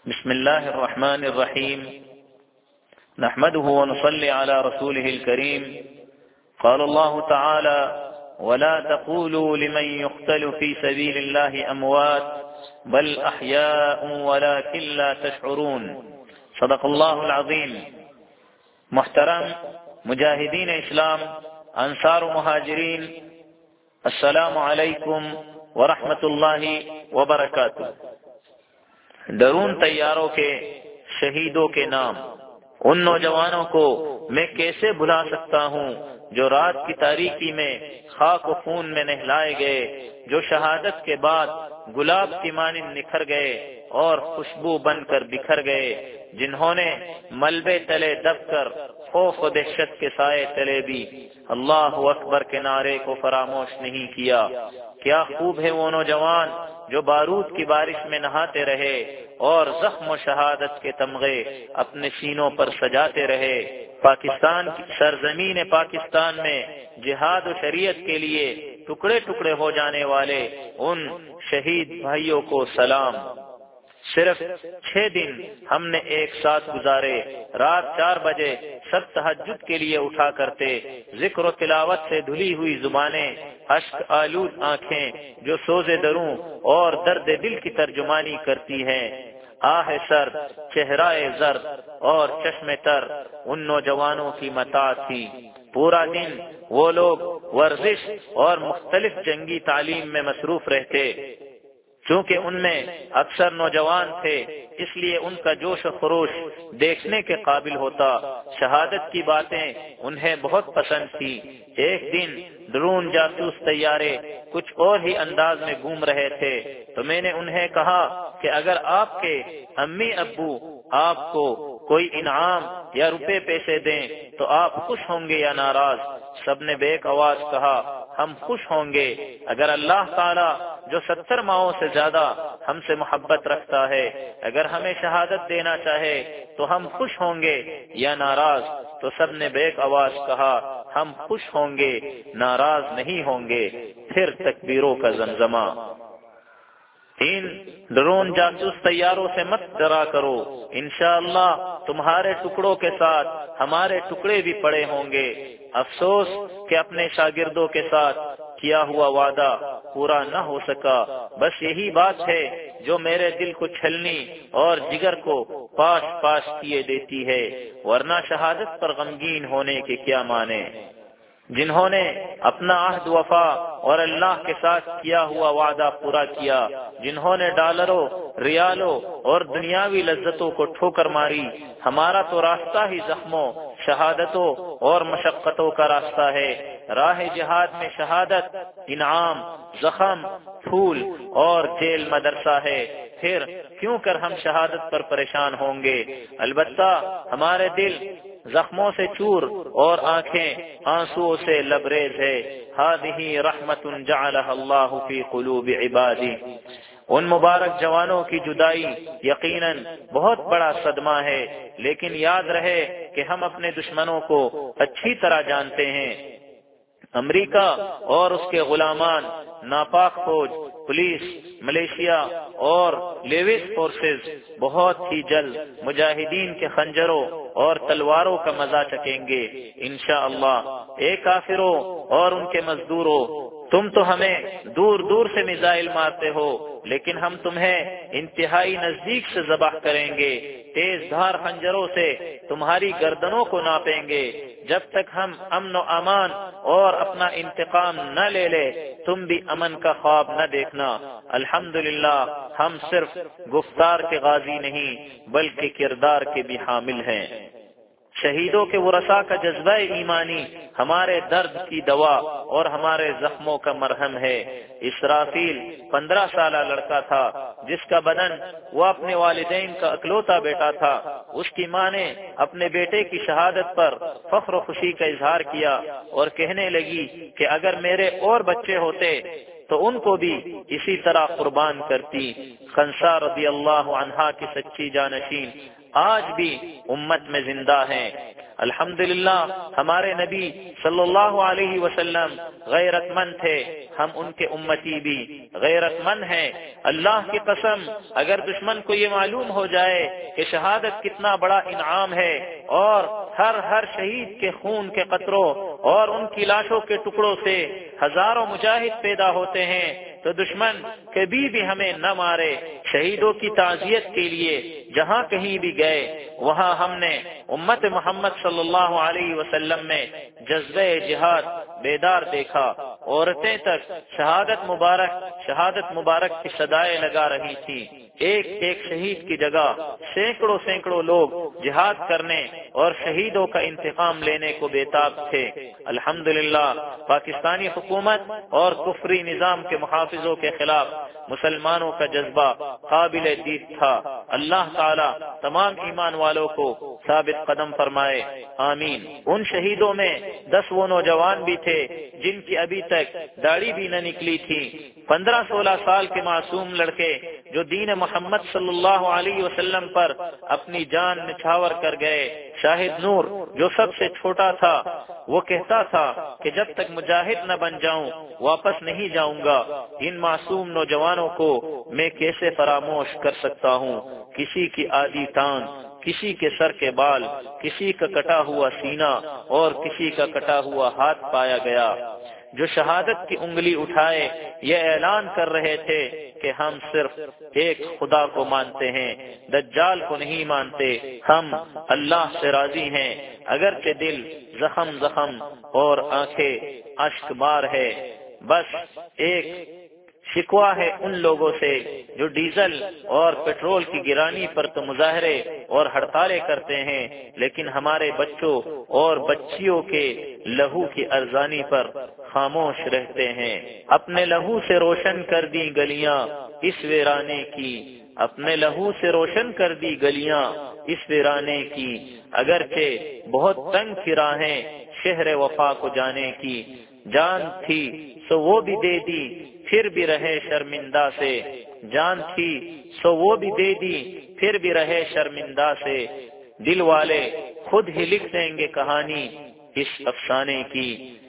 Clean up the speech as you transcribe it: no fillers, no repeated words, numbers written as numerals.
بسم الله الرحمن الرحيم نحمده ونصلي على رسوله الكريم قال الله تعالى ولا تقولوا لمن يقتل في سبيل الله أموات بل أحياء ولكن لا تشعرون صدق الله العظيم۔ محترم مجاہدین اسلام، انصار و مہاجرین، السلام علیکم ورحمۃ اللہ وبرکاتہ۔ ڈرون طیاروں کے شہیدوں کے نام، ان نوجوانوں کو میں کیسے بھلا سکتا ہوں جو رات کی تاریکی میں خاک و خون میں نہلائے گئے، جو شہادت کے بعد گلاب کی مانند نکھر گئے اور خوشبو بن کر بکھر گئے، جنہوں نے ملبے تلے دب کر خوف و دہشت کے سائے تلے بھی اللہ اکبر کے نعرے کو فراموش نہیں کیا۔ کیا خوب ہے وہ نوجوان جو بارود کی بارش میں نہاتے رہے اور زخم و شہادت کے تمغے اپنے سینوں پر سجاتے رہے۔ پاکستان کی سرزمین پاکستان میں جہاد و شریعت کے لیے ٹکڑے ٹکڑے ہو جانے والے ان شہید بھائیوں کو سلام۔ صرف 6 دن ہم نے ایک ساتھ گزارے، رات 4 بجے سب تہجد کے لیے اٹھا کرتے، ذکر و تلاوت سے دھلی ہوئی زبانیں، اشک آلود آنکھیں جو سوز دروں اور درد دل کی ترجمانی کرتی ہیں، آہ سر، چہرہ زرد اور چشم تر ان نوجوانوں کی متاع تھی۔ پورا دن وہ لوگ ورزش اور مختلف جنگی تعلیم میں مصروف رہتے۔ چونکہ ان میں اکثر نوجوان تھے، اس لیے ان کا جوش و خروش دیکھنے کے قابل ہوتا۔ شہادت کی باتیں انہیں بہت پسند تھی۔ ایک دن ڈرون جاسوس طیارے کچھ اور ہی انداز میں گھوم رہے تھے تو میں نے انہیں کہا کہ اگر آپ کے امی ابو آپ کو کوئی انعام یا روپے پیسے دیں تو آپ خوش ہوں گے یا ناراض؟ سب نے بیک آواز کہا ہم خوش ہوں گے۔ اگر اللہ تعالی جو 70 ماؤں سے زیادہ ہم سے محبت رکھتا ہے اگر ہمیں شہادت دینا چاہے تو ہم خوش ہوں گے یا ناراض؟ تو سب نے بیک آواز کہا ہم خوش ہوں گے، ناراض نہیں ہوں گے۔ پھر تکبیروں کا زمزمہ۔ ان ڈرون جاسوس طیاروں سے مت ڈرا کرو، انشاءاللہ تمہارے ٹکڑوں کے ساتھ ہمارے ٹکڑے بھی پڑے ہوں گے۔ افسوس کہ اپنے شاگردوں کے ساتھ کیا ہوا وعدہ پورا نہ ہو سکا۔ بس یہی بات ہے جو میرے دل کو چھلنی اور جگر کو پاش پاش کیے دیتی ہے، ورنہ شہادت پر غمگین ہونے کے کیا معنی؟ جنہوں نے اپنا عہد وفا اور اللہ کے ساتھ کیا ہوا وعدہ پورا کیا، جنہوں نے ڈالروں، ریالوں اور دنیاوی لذتوں کو ٹھوکر ماری، ہمارا تو راستہ ہی زخموں، شہادتوں اور مشقتوں کا راستہ ہے۔ راہ جہاد میں شہادت، انعام، زخم، پھول اور جیل مدرسہ ہے۔ پھر کیوں کر ہم شہادت پر پریشان ہوں گے؟ البتہ ہمارے دل زخموں سے چور اور آنکھیں آنسوؤں سے لبریز ہے۔ ہذہ رحمت جعلها اللہ فی قلوب عبادہ۔ ان مبارک جوانوں کی جدائی یقیناً بہت بڑا صدمہ ہے، لیکن یاد رہے کہ ہم اپنے دشمنوں کو اچھی طرح جانتے ہیں۔ امریکہ اور اس کے غلامان، ناپاک فوج، پولیس، ملیشیا اور لیوس فورسز بہت ہی جلد مجاہدین کے خنجروں اور تلواروں کا مزہ چکیں گے انشاءاللہ۔ اے کافروں اور ان کے مزدوروں، تم تو ہمیں دور دور سے میزائل مارتے ہو، لیکن ہم تمہیں انتہائی نزدیک سے ذبح کریں گے۔ تیز دھار خنجروں سے تمہاری گردنوں کو ناپیں گے۔ جب تک ہم امن و امان اور اپنا انتقام نہ لے لے تم بھی امن کا خواب نہ دیکھنا۔ الحمدللہ ہم صرف گفتار کے غازی نہیں بلکہ کردار کے بھی حامل ہیں۔ شہیدوں کے ورثاء کا جذبہ ایمانی ہمارے درد کی دوا اور ہمارے زخموں کا مرہم ہے۔ اسرافیل 15 سالہ لڑکا تھا جس کا بدن وہ اپنے والدین کا اکلوتا بیٹا تھا۔ اس کی ماں نے اپنے بیٹے کی شہادت پر فخر و خوشی کا اظہار کیا اور کہنے لگی کہ اگر میرے اور بچے ہوتے تو ان کو بھی اسی طرح قربان کرتی۔ خنسا رضی اللہ عنہا کی سچی جانشین آج بھی امت میں زندہ ہیں۔ الحمدللہ ہمارے نبی صلی اللہ علیہ وسلم غیرت مند تھے، ہم ان کے امتی بھی غیرت مند ہیں۔ اللہ کی قسم اگر دشمن کو یہ معلوم ہو جائے کہ شہادت کتنا بڑا انعام ہے اور ہر شہید کے خون کے قطروں اور ان کی لاشوں کے ٹکڑوں سے ہزاروں مجاہد پیدا ہوتے ہیں، تو دشمن کبھی بھی ہمیں نہ مارے۔ شہیدوں کی تعزیت کے لیے جہاں کہیں بھی گئے وہاں ہم نے امت محمد صلی اللہ علیہ وسلم میں جذبہ جہاد بیدار دیکھا۔ عورتیں تک شہادت مبارک کی صدائیں لگا رہی تھی۔ ایک ایک شہید کی جگہ سینکڑوں لوگ جہاد کرنے اور شہیدوں کا انتقام لینے کو بےتاب تھے۔ الحمدللہ پاکستانی حکومت اور کفری نظام کے محافظوں کے خلاف مسلمانوں کا جذبہ قابل دید تھا۔ اللہ تعالی تمام ایمان والوں کو ثابت قدم فرمائے، آمین۔ ان شہیدوں میں 10 وہ نوجوان بھی تھے جن کی ابھی تک داڑھی بھی نہ نکلی تھی۔ 15-16 سال کے معصوم لڑکے جو دین محمد صلی اللہ علیہ وسلم پر اپنی جان نچھاور کر گئے۔ شاہد نور جو سب سے چھوٹا تھا وہ کہتا تھا کہ جب تک مجاہد نہ بن جاؤں واپس نہیں جاؤں گا۔ ان معصوم نوجوانوں کو میں کیسے فراموش کر سکتا ہوں؟ کسی کی آدھی ٹانگ، کسی کے سر کے بال، کسی کا کٹا ہوا سینہ اور کسی کا کٹا ہوا ہاتھ پایا گیا۔ جو شہادت کی انگلی اٹھائے یہ اعلان کر رہے تھے کہ ہم صرف ایک خدا کو مانتے ہیں، دجال کو نہیں مانتے، ہم اللہ سے راضی ہیں۔ اگرچہ دل زخم اور آنکھیں اشک بار ہے، بس ایک شکوہ ہے ان لوگوں سے جو ڈیزل اور پیٹرول کی گرانی پر تو مظاہرے اور ہڑتالیں کرتے ہیں، لیکن ہمارے بچوں اور بچیوں کے لہو کی ارزانی پر خاموش رہتے ہیں۔ اپنے لہو سے روشن کر دی گلیاں اس ویرانے کی، اپنے لہو سے روشن کر دی گلیاں اس ویرانے کی، اگرچہ بہت تنگ تھی راہیں شہر وفا کو جانے کی، جان تھی سو وہ بھی دے دی پھر بھی رہے شرمندہ سے، جان تھی سو وہ بھی دے دی پھر بھی رہے شرمندہ سے، دل والے خود ہی لکھ دیں گے کہانی اس افسانے کی۔